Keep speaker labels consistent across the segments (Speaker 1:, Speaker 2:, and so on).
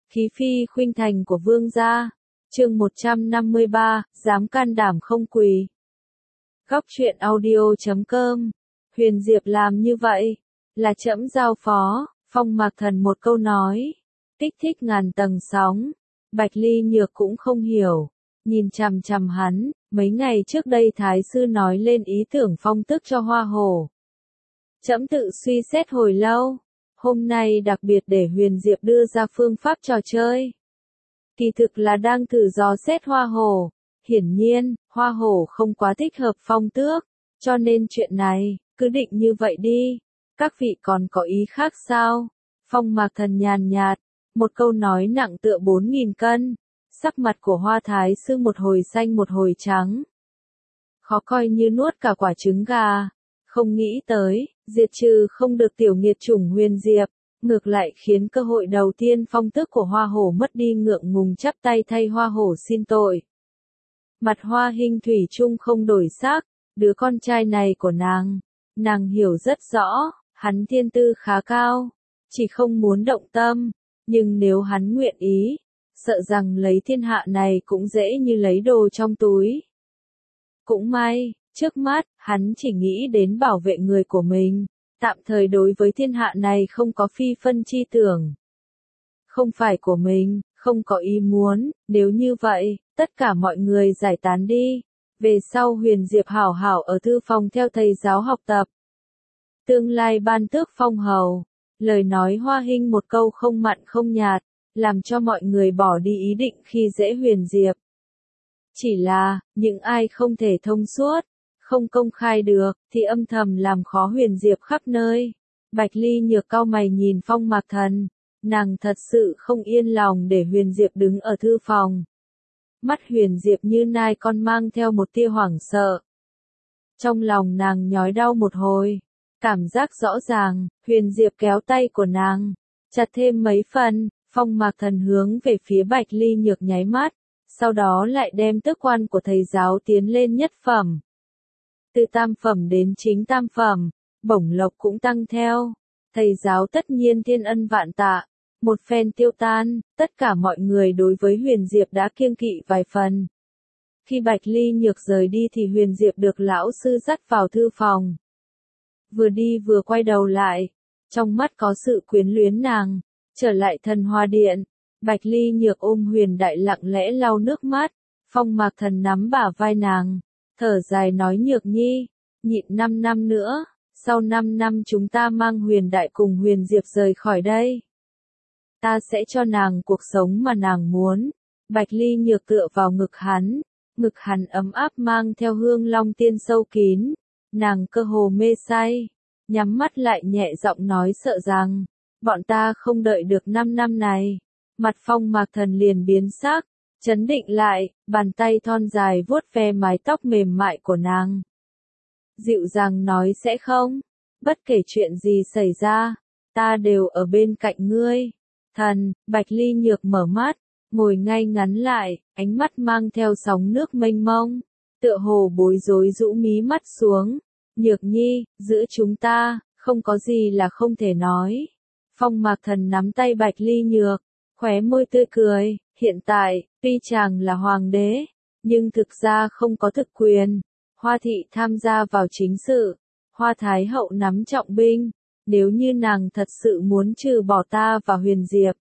Speaker 1: Khí phi khuynh thành của vương gia. Chương 153, dám can đảm không quỳ. Góc truyện audio.com. Huyền Diệp làm như vậy, là trẫm giao phó. Phong Mạc Thần một câu nói, kích thích ngàn tầng sóng. Bạch Ly Nhược cũng không hiểu, nhìn chằm chằm hắn. Mấy ngày trước đây Thái sư nói lên ý tưởng phong tước cho Hoa Hổ. Trẫm tự suy xét hồi lâu, hôm nay đặc biệt để Huyền Diệp đưa ra phương pháp trò chơi. Kỳ thực là đang thử dò xét Hoa Hổ. Hiển nhiên, Hoa Hổ không quá thích hợp phong tước, cho nên chuyện này, cứ định như vậy đi. Các vị còn có ý khác sao? Phong Mạc Thần nhàn nhạt, một câu nói nặng tựa 4.000 cân. Sắc mặt của Hoa Thái sư một hồi xanh một hồi trắng. Khó coi như nuốt cả quả trứng gà. Không nghĩ tới, diệt trừ không được tiểu nghiệt chủng Huyền Diệp, ngược lại khiến cơ hội đầu tiên phong tước của Hoa Hổ mất đi, ngượng ngùng chắp tay thay Hoa Hổ xin tội. Mặt Hoa Hinh thủy chung không đổi sắc, đứa con trai này của nàng hiểu rất rõ, hắn thiên tư khá cao, chỉ không muốn động tâm, nhưng nếu hắn nguyện ý, sợ rằng lấy thiên hạ này cũng dễ như lấy đồ trong túi. Cũng may, trước mắt, hắn chỉ nghĩ đến bảo vệ người của mình, tạm thời đối với thiên hạ này không có phi phân chi tưởng. Không phải của mình, không có ý muốn, nếu như vậy, tất cả mọi người giải tán đi. Về sau Huyền Diệp hảo hảo ở thư phòng theo thầy giáo học tập. Tương lai ban tước phong hầu, lời nói Hoa Hinh một câu không mặn không nhạt, làm cho mọi người bỏ đi ý định khi dễ Huyền Diệp. Chỉ là, những ai không thể thông suốt, không công khai được, thì âm thầm làm khó Huyền Diệp khắp nơi. Bạch Ly Nhược cau mày nhìn Phong Mạc Thần, nàng thật sự không yên lòng để Huyền Diệp đứng ở thư phòng. Mắt Huyền Diệp như nai con mang theo một tia hoảng sợ. Trong lòng nàng nhói đau một hồi, cảm giác rõ ràng, Huyền Diệp kéo tay của nàng, chặt thêm mấy phần. Phong Mạc Thần hướng về phía Bạch Ly Nhược nháy mắt, sau đó lại đem tước quan của thầy giáo tiến lên nhất phẩm. Từ tam phẩm đến chính tam phẩm, bổng lộc cũng tăng theo. Thầy giáo tất nhiên thiên ân vạn tạ. Một phen tiêu tan, tất cả mọi người đối với Huyền Diệp đã kiêng kỵ vài phần. Khi Bạch Ly Nhược rời đi thì Huyền Diệp được lão sư dắt vào thư phòng. Vừa đi vừa quay đầu lại, trong mắt có sự quyến luyến nàng. Trở lại Thần Hoa Điện, Bạch Ly Nhược ôm Huyền Đại lặng lẽ lau nước mắt. Phong Mạc Thần nắm bả vai nàng, thở dài nói Nhược Nhi, nhịn 5 năm nữa, sau 5 năm chúng ta mang Huyền Đại cùng Huyền Diệp rời khỏi đây. Ta sẽ cho nàng cuộc sống mà nàng muốn. Bạch Ly Nhược tựa vào ngực hắn ấm áp mang theo hương long tiên sâu kín. Nàng cơ hồ mê say, nhắm mắt lại nhẹ giọng nói sợ rằng, bọn ta không đợi được 5 năm này. Mặt Phong Mạc Thần liền biến sắc, chấn định lại, bàn tay thon dài vuốt ve mái tóc mềm mại của nàng. Dịu dàng nói sẽ không, bất kể chuyện gì xảy ra, ta đều ở bên cạnh ngươi. Thần, Bạch Ly Nhược mở mắt, ngồi ngay ngắn lại, ánh mắt mang theo sóng nước mênh mông, tựa hồ bối rối rũ mí mắt xuống. Nhược Nhi, giữa chúng ta, không có gì là không thể nói. Phong Mạc Thần nắm tay Bạch Ly Nhược, khóe môi tươi cười, hiện tại, tuy chàng là hoàng đế, nhưng thực ra không có thực quyền. Hoa thị tham gia vào chính sự, Hoa Thái hậu nắm trọng binh. Nếu như nàng thật sự muốn trừ bỏ ta và Huyền Diệp,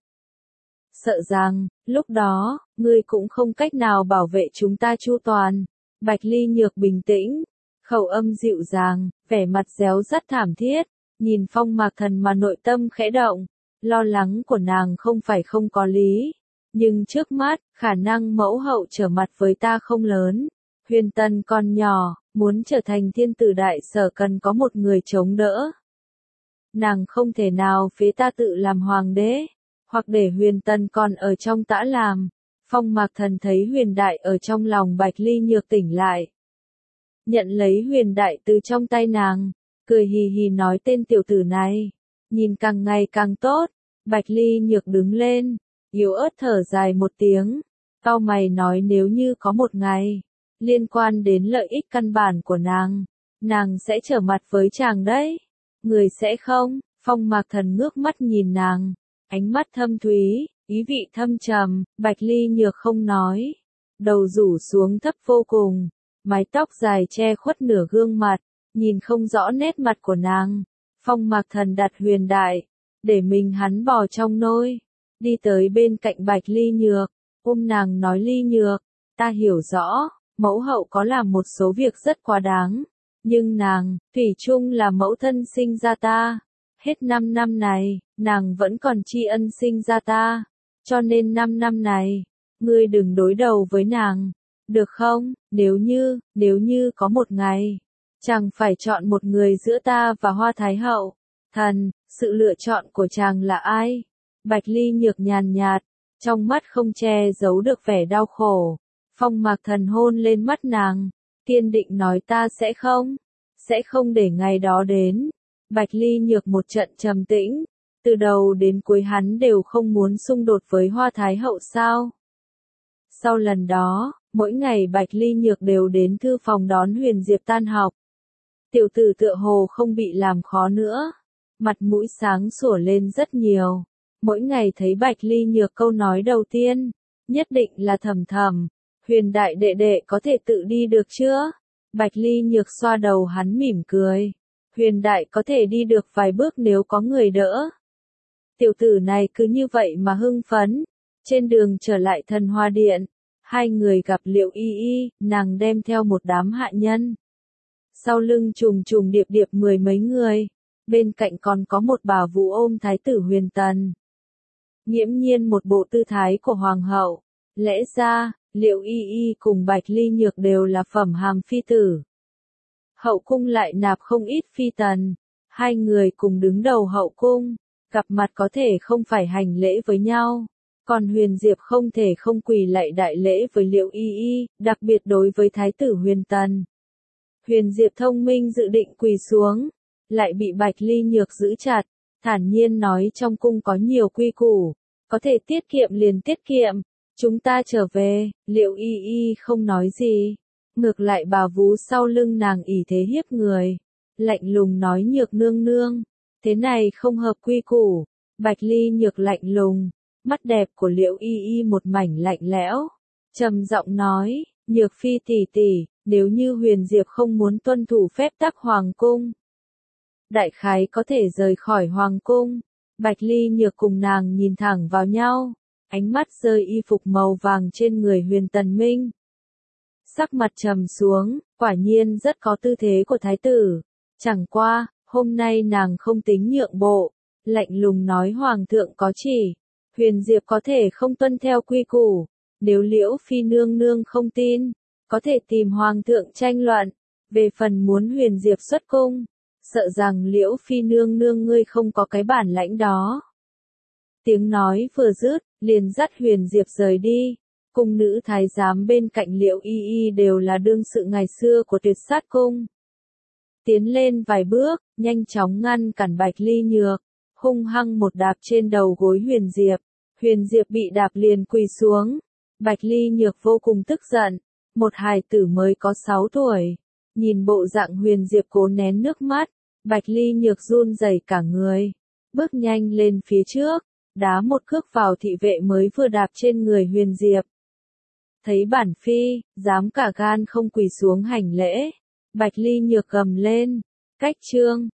Speaker 1: sợ rằng, lúc đó, ngươi cũng không cách nào bảo vệ chúng ta chu toàn. Bạch Ly Nhược bình tĩnh, khẩu âm dịu dàng, vẻ mặt réo rắt thảm thiết, nhìn Phong Mạc Thần mà nội tâm khẽ động. Lo lắng của nàng không phải không có lý, nhưng trước mắt, khả năng mẫu hậu trở mặt với ta không lớn. Huyền Tần còn nhỏ, muốn trở thành thiên tử đại sở cần có một người chống đỡ. Nàng không thể nào phế ta tự làm hoàng đế, hoặc để Huyền Tần còn ở trong tã làm. Phong Mạc Thần thấy Huyền Đại ở trong lòng Bạch Ly Nhược tỉnh lại. Nhận lấy Huyền Đại từ trong tay nàng, cười hì hì nói tên tiểu tử này, nhìn càng ngày càng tốt. Bạch Ly Nhược đứng lên, yếu ớt thở dài một tiếng, cau mày nói nếu như có một ngày, liên quan đến lợi ích căn bản của nàng sẽ trở mặt với chàng đấy. Người sẽ không? Phong Mạc Thần ngước mắt nhìn nàng, ánh mắt thâm thúy, Ý vị thâm trầm, Bạch Ly Nhược không nói. Đầu rủ xuống thấp vô cùng, mái tóc dài che khuất nửa gương mặt, nhìn không rõ nét mặt của nàng. Phong Mạc Thần đặt Huyền Đại, để mình hắn bò trong nôi, đi tới bên cạnh Bạch Ly Nhược, ôm nàng nói Ly Nhược, ta hiểu rõ, mẫu hậu có làm một số việc rất quá đáng, nhưng nàng, thủy chung là mẫu thân sinh ra ta. Hết 5 năm này, nàng vẫn còn tri ân sinh ra ta, cho nên 5 năm này, ngươi đừng đối đầu với nàng, được không? Nếu như có một ngày, chàng phải chọn một người giữa ta và Hoa Thái Hậu, thần, sự lựa chọn của chàng là ai? Bạch Ly Nhược nhàn nhạt, trong mắt không che giấu được vẻ đau khổ. Phong Mạc Thần hôn lên mắt nàng, kiên định nói ta sẽ không để ngày đó đến. Bạch Ly Nhược một trận trầm tĩnh, từ đầu đến cuối hắn đều không muốn xung đột với Hoa Thái Hậu sao? Sau lần đó, mỗi ngày Bạch Ly Nhược đều đến thư phòng đón Huyền Diệp tan học. Tiểu tử tựa hồ không bị làm khó nữa, mặt mũi sáng sủa lên rất nhiều. Mỗi ngày thấy Bạch Ly Nhược câu nói đầu tiên, nhất định là thầm thầm, Huyền Đại đệ đệ có thể tự đi được chưa? Bạch Ly Nhược xoa đầu hắn mỉm cười. Huyền Đại có thể đi được vài bước nếu có người đỡ. Tiểu tử này cứ như vậy mà hưng phấn. Trên đường trở lại Thần Hoa Điện, hai người gặp Liệu Y Y, nàng đem theo một đám hạ nhân. Sau lưng trùng trùng điệp điệp 10 mấy người, bên cạnh còn có một bà vũ ôm Thái tử Huyền Tần. Nghiễm nhiên một bộ tư thái của Hoàng hậu, lẽ ra, Liệu Y Y cùng Bạch Ly Nhược đều là phẩm hàm phi tử. Hậu cung lại nạp không ít phi tần, hai người cùng đứng đầu hậu cung, gặp mặt có thể không phải hành lễ với nhau, còn Huyền Diệp không thể không quỳ lạy đại lễ với Liệu Y Y, đặc biệt đối với Thái tử Huyền Tần. Huyền Diệp thông minh dự định quỳ xuống, lại bị Bạch Ly Nhược giữ chặt, thản nhiên nói trong cung có nhiều quy củ, có thể tiết kiệm liền tiết kiệm, chúng ta trở về. Liệu Y Y không nói gì. Ngược lại bà vú sau lưng nàng ỷ thế hiếp người, lạnh lùng nói Nhược nương nương, thế này không hợp quy củ. Bạch Ly Nhược lạnh lùng, mắt đẹp của Liệu Y Y một mảnh lạnh lẽo, trầm giọng nói, Nhược phi tỷ tỷ, nếu như Huyền Diệp không muốn tuân thủ phép tắc hoàng cung, đại khái có thể rời khỏi hoàng cung. Bạch Ly Nhược cùng nàng nhìn thẳng vào nhau, ánh mắt rơi y phục màu vàng trên người Huyền Tần Minh. Sắc mặt trầm xuống, quả nhiên rất có tư thế của thái tử. Chẳng qua, hôm nay nàng không tính nhượng bộ, lạnh lùng nói Hoàng thượng có chỉ, Huyền Diệp có thể không tuân theo quy củ. Nếu Liễu Phi nương nương không tin, có thể tìm Hoàng thượng tranh luận. Về phần muốn Huyền Diệp xuất cung, sợ rằng Liễu Phi nương nương ngươi không có cái bản lãnh đó. Tiếng nói vừa dứt, liền dắt Huyền Diệp rời đi. Cung nữ thái giám bên cạnh Liệu Y Y đều là đương sự ngày xưa của Tuyệt Sát cung. Tiến lên vài bước, nhanh chóng ngăn cản Bạch Ly Nhược, hung hăng một đạp trên đầu gối Huyền Diệp. Huyền Diệp bị đạp liền quỳ xuống. Bạch Ly Nhược vô cùng tức giận, một hài tử mới có 6 tuổi. Nhìn bộ dạng Huyền Diệp cố nén nước mắt, Bạch Ly Nhược run rẩy cả người, bước nhanh lên phía trước, đá một cước vào thị vệ mới vừa đạp trên người Huyền Diệp. Thấy bản phi, dám cả gan không quỳ xuống hành lễ, Bạch Ly Nhược gầm lên, cách trương,